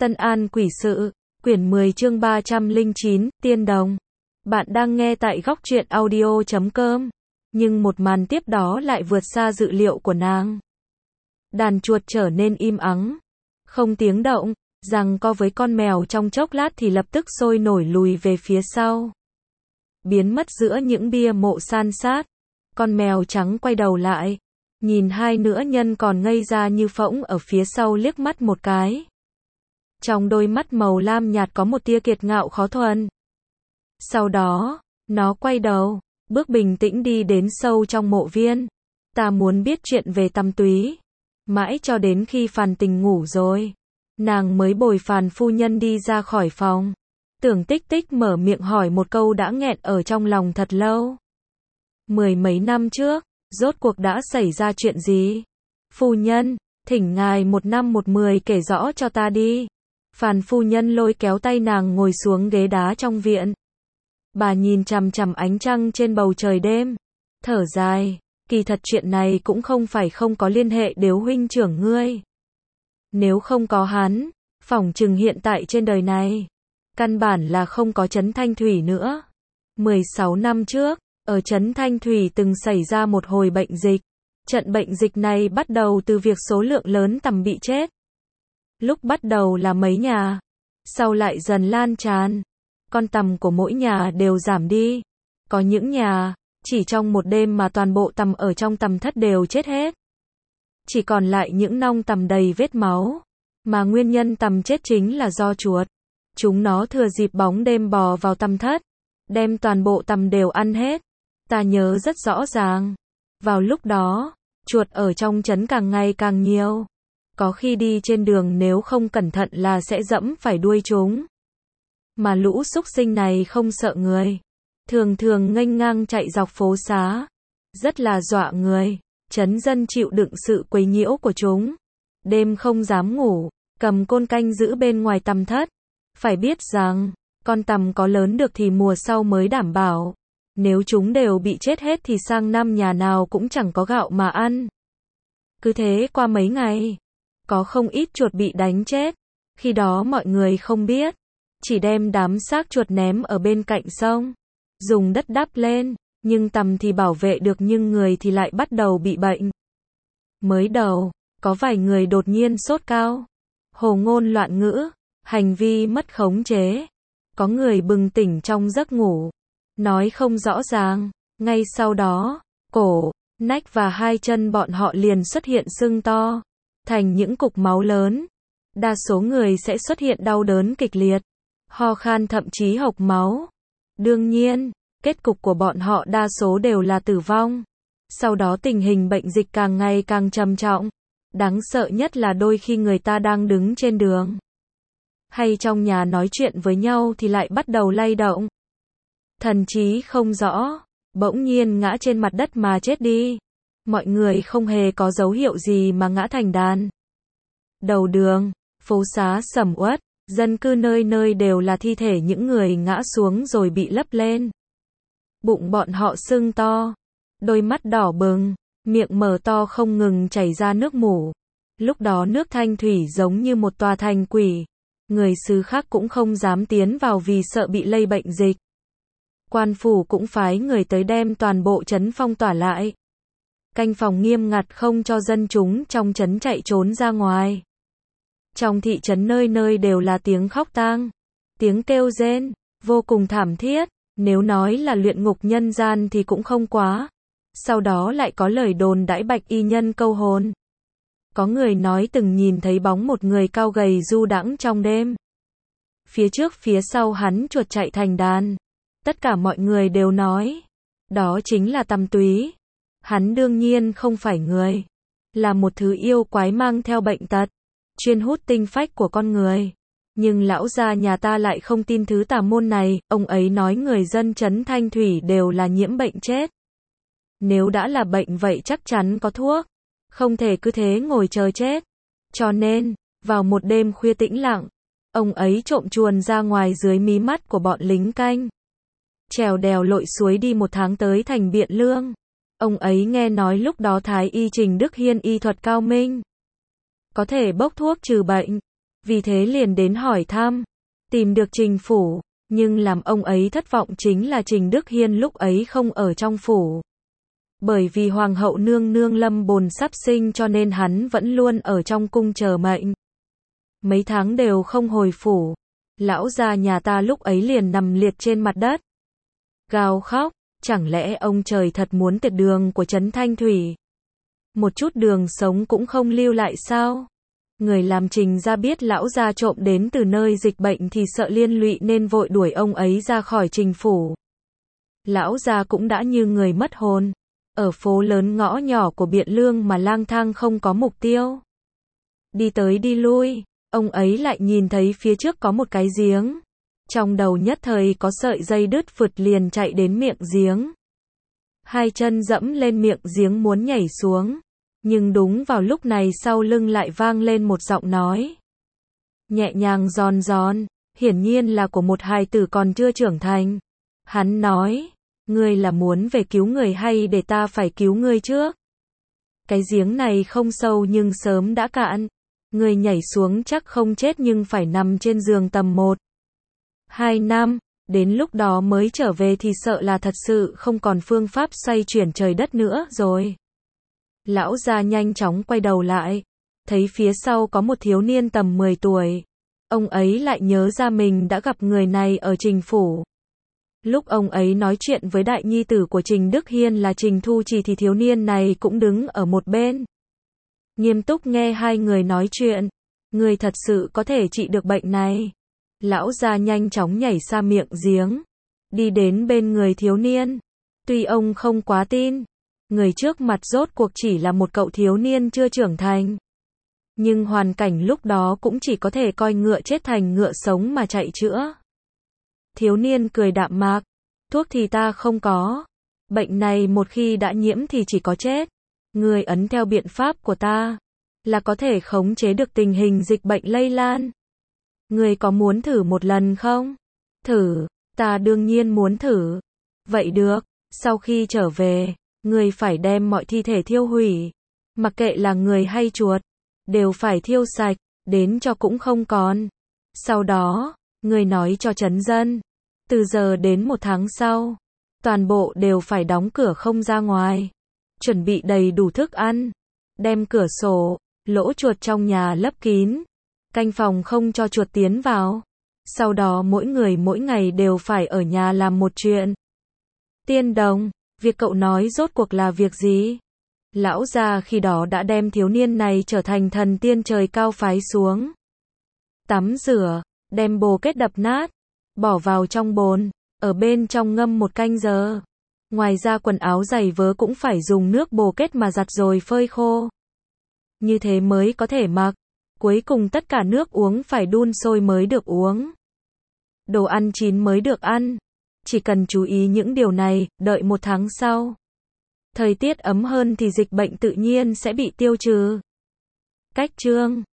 Tân An Quỷ Sự, quyển 10 chương 309, Tiên Đồng. Bạn đang nghe tại góc truyện audio.com. Nhưng một màn tiếp đó lại vượt xa dự liệu của nàng. Đàn chuột trở nên im ắng, không tiếng động, giằng co với con mèo trong chốc lát thì lập tức sôi nổi lùi về phía sau. Biến mất giữa những bia mộ san sát. Con mèo trắng quay đầu lại, nhìn hai nữ nhân còn ngây ra như phỗng ở phía sau liếc mắt một cái. Trong đôi mắt màu lam nhạt có một tia kiệt ngạo khó thuần. Sau đó, nó quay đầu, bước bình tĩnh đi đến sâu trong mộ viên. Ta muốn biết chuyện về Tăm Túy. Mãi cho đến khi Phàn Tình ngủ rồi, nàng mới bồi Phàn phu nhân đi ra khỏi phòng. Tưởng Tích Tích mở miệng hỏi một câu đã nghẹn ở trong lòng thật lâu. 10 mấy năm trước, rốt cuộc đã xảy ra chuyện gì? Phu nhân, thỉnh ngài 1 năm 1 10 kể rõ cho ta đi. Phàn phu nhân lôi kéo tay nàng ngồi xuống ghế đá trong viện. Bà nhìn chằm chằm ánh trăng trên bầu trời đêm, thở dài, kỳ thật chuyện này cũng không phải không có liên hệ đến huynh trưởng ngươi. Nếu không có hắn, phỏng chừng hiện tại trên đời này, căn bản là không có Trấn Thanh Thủy nữa. 16 năm trước, ở Trấn Thanh Thủy từng xảy ra một hồi bệnh dịch. Trận bệnh dịch này bắt đầu từ việc số lượng lớn tằm bị chết. Lúc bắt đầu là mấy nhà, sau lại dần lan tràn. Con tằm của mỗi nhà đều giảm đi. Có những nhà, chỉ trong một đêm mà toàn bộ tằm ở trong tằm thất đều chết hết. Chỉ còn lại những nong tằm đầy vết máu. Mà nguyên nhân tằm chết chính là do chuột. Chúng nó thừa dịp bóng đêm bò vào tằm thất, đem toàn bộ tằm đều ăn hết. Ta nhớ rất rõ ràng. Vào lúc đó, chuột ở trong trấn càng ngày càng nhiều. Có khi đi trên đường nếu không cẩn thận là sẽ dẫm phải đuôi chúng. Mà lũ súc sinh này không sợ người. Thường thường nghênh ngang chạy dọc phố xá. Rất là dọa người. Trấn dân chịu đựng sự quấy nhiễu của chúng. Đêm không dám ngủ, cầm côn canh giữ bên ngoài tằm thất. Phải biết rằng, con tằm có lớn được thì mùa sau mới đảm bảo. Nếu chúng đều bị chết hết thì sang năm nhà nào cũng chẳng có gạo mà ăn. Cứ thế qua mấy ngày, có không ít chuột bị đánh chết. Khi đó mọi người không biết, chỉ đem đám xác chuột ném ở bên cạnh sông, dùng đất đắp lên, nhưng tằm thì bảo vệ được nhưng người thì lại bắt đầu bị bệnh. Mới đầu, có vài người đột nhiên sốt cao, hồ ngôn loạn ngữ, hành vi mất khống chế. Có người bừng tỉnh trong giấc ngủ, nói không rõ ràng, ngay sau đó, cổ, nách và hai chân bọn họ liền xuất hiện sưng to, thành những cục máu lớn. Đa số người sẽ xuất hiện đau đớn kịch liệt, ho khan thậm chí hộc máu. Đương nhiên, kết cục của bọn họ đa số đều là tử vong. Sau đó tình hình bệnh dịch càng ngày càng trầm trọng. Đáng sợ nhất là đôi khi người ta đang đứng trên đường, hay trong nhà nói chuyện với nhau thì lại bắt đầu lay động. Thần trí không rõ, bỗng nhiên ngã trên mặt đất mà chết đi. Mọi người không hề có dấu hiệu gì mà ngã thành đàn. Đầu đường, phố xá sầm uất, dân cư nơi nơi đều là thi thể những người ngã xuống rồi bị lấp lên. Bụng bọn họ sưng to, đôi mắt đỏ bừng, miệng mở to không ngừng chảy ra nước mủ. Lúc đó nước Thanh Thủy giống như một tòa thành quỷ. Người xứ khác cũng không dám tiến vào vì sợ bị lây bệnh dịch. Quan phủ cũng phái người tới đem toàn bộ trấn phong tỏa lại. Canh phòng nghiêm ngặt không cho dân chúng trong trấn chạy trốn ra ngoài. Trong thị trấn nơi nơi đều là tiếng khóc tang, tiếng kêu rên, vô cùng thảm thiết. Nếu nói là luyện ngục nhân gian thì cũng không quá. Sau đó lại có lời đồn đãi Bạch y nhân câu hồn. Có người nói từng nhìn thấy bóng một người cao gầy du đãng trong đêm. Phía trước phía sau hắn chuột chạy thành đàn. Tất cả mọi người đều nói, đó chính là Tăm Túy. Hắn đương nhiên không phải người, là một thứ yêu quái mang theo bệnh tật, chuyên hút tinh phách của con người. Nhưng lão gia nhà ta lại không tin thứ tà môn này, ông ấy nói người dân Trấn Thanh Thủy đều là nhiễm bệnh chết. Nếu đã là bệnh vậy chắc chắn có thuốc, không thể cứ thế ngồi chờ chết. Cho nên, vào một đêm khuya tĩnh lặng, ông ấy trộm chuồn ra ngoài dưới mí mắt của bọn lính canh. Trèo đèo lội suối đi 1 tháng tới thành Biện Lương. Ông ấy nghe nói lúc đó Thái y Trình Đức Hiên y thuật cao minh, có thể bốc thuốc trừ bệnh. Vì thế liền đến hỏi thăm, tìm được Trình phủ, nhưng làm ông ấy thất vọng chính là Trình Đức Hiên lúc ấy không ở trong phủ. Bởi vì Hoàng hậu nương nương lâm bồn sắp sinh cho nên hắn vẫn luôn ở trong cung chờ mệnh. Mấy tháng đều không hồi phủ. Lão gia nhà ta lúc ấy liền nằm liệt trên mặt đất. Gào khóc, chẳng lẽ ông trời thật muốn tiệt đường của Trấn Thanh Thủy? Một chút đường sống cũng không lưu lại sao? Người làm Trình gia biết lão gia trộm đến từ nơi dịch bệnh thì sợ liên lụy nên vội đuổi ông ấy ra khỏi Trình phủ. Lão gia cũng đã như người mất hồn. Ở phố lớn ngõ nhỏ của Biện Lương mà lang thang không có mục tiêu. Đi tới đi lui, ông ấy lại nhìn thấy phía trước có một cái giếng. Trong đầu nhất thời có sợi dây đứt phượt liền chạy đến miệng giếng. Hai chân dẫm lên miệng giếng muốn nhảy xuống. Nhưng đúng vào lúc này sau lưng lại vang lên một giọng nói. Nhẹ nhàng giòn giòn, hiển nhiên là của một hài tử còn chưa trưởng thành. Hắn nói, ngươi là muốn về cứu người hay để ta phải cứu ngươi trước? Cái giếng này không sâu nhưng sớm đã cạn. Ngươi nhảy xuống chắc không chết nhưng phải nằm trên giường tầm 1-2 năm, đến lúc đó mới trở về thì sợ là thật sự không còn phương pháp xoay chuyển trời đất nữa rồi. Lão gia nhanh chóng quay đầu lại, thấy phía sau có một thiếu niên tầm 10 tuổi. Ông ấy lại nhớ ra mình đã gặp người này ở Trình phủ. Lúc ông ấy nói chuyện với đại nhi tử của Trình Đức Hiên là Trình Thu Trì thì thiếu niên này cũng đứng ở một bên. Nghiêm túc nghe hai người nói chuyện. Người thật sự có thể trị được bệnh này. Lão gia nhanh chóng nhảy ra miệng giếng. Đi đến bên người thiếu niên. Tuy ông không quá tin. Người trước mặt rốt cuộc chỉ là một cậu thiếu niên chưa trưởng thành. Nhưng hoàn cảnh lúc đó cũng chỉ có thể coi ngựa chết thành ngựa sống mà chạy chữa. Thiếu niên cười đạm mạc. Thuốc thì ta không có. Bệnh này một khi đã nhiễm thì chỉ có chết. Người ấn theo biện pháp của ta là có thể khống chế được tình hình dịch bệnh lây lan. Người có muốn thử một lần không? Thử, ta đương nhiên muốn thử. Vậy được, sau khi trở về, người phải đem mọi thi thể thiêu hủy. Mặc kệ là người hay chuột, đều phải thiêu sạch, đến cho cũng không còn. Sau đó, người nói cho trấn dân, từ giờ đến 1 tháng sau, toàn bộ đều phải đóng cửa không ra ngoài. Chuẩn bị đầy đủ thức ăn, đem cửa sổ, lỗ chuột trong nhà lấp kín, canh phòng không cho chuột tiến vào. Sau đó mỗi người mỗi ngày đều phải ở nhà làm một chuyện. Tiên đồng, việc cậu nói rốt cuộc là việc gì? Lão gia khi đó đã đem thiếu niên này trở thành thần tiên trời cao phái xuống. Tắm rửa, đem bồ kết đập nát, bỏ vào trong bồn, ở bên trong ngâm 1 canh giờ. Ngoài ra quần áo giày vớ cũng phải dùng nước bồ kết mà giặt rồi phơi khô. Như thế mới có thể mặc. Cuối cùng tất cả nước uống phải đun sôi mới được uống. Đồ ăn chín mới được ăn. Chỉ cần chú ý những điều này, đợi 1 tháng sau. Thời tiết ấm hơn thì dịch bệnh tự nhiên sẽ bị tiêu trừ. Cách chương